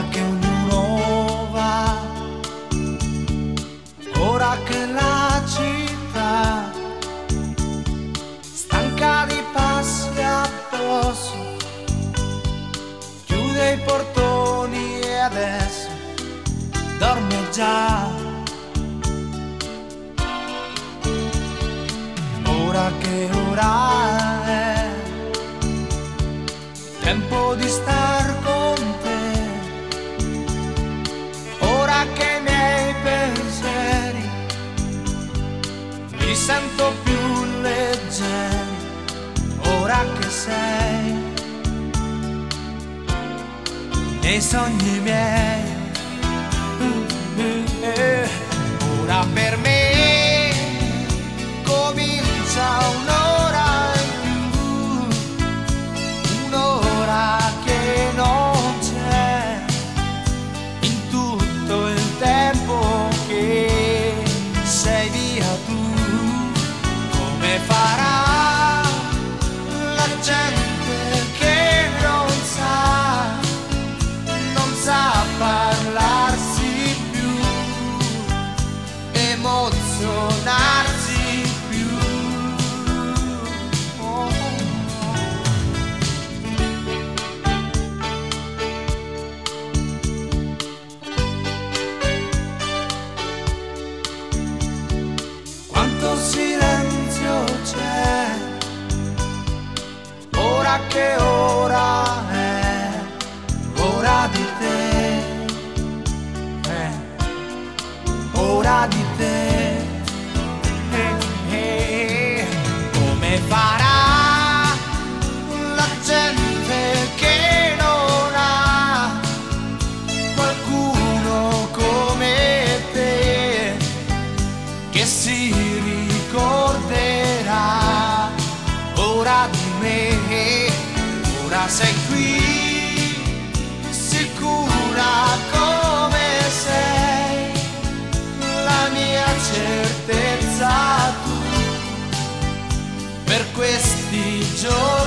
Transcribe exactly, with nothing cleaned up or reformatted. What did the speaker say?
ora che ognuno va, ora che la città stanca di passi addosso chiude i portoni e adesso dorme già. Ora che ora è tempo di star con te, ora che i miei pensieri mi sento più leggeri, ora che sei nei sogni miei. Ora per me comincia un'ora in più, un'ora che non c'è in tutto il tempo che sei via tu. Come farà la gente che non sa, non sa parlarsi più, emozionarsi più. Oh, oh. Quanto silenzio c'è, ora che ora è, ora di te, eh, ora di te. Eh, eh. Come farà la gente che non ha qualcuno come te, che si ricorderà ora di me? Ora sei qui, sicura come sei, la mia certezza tu, per questi giorni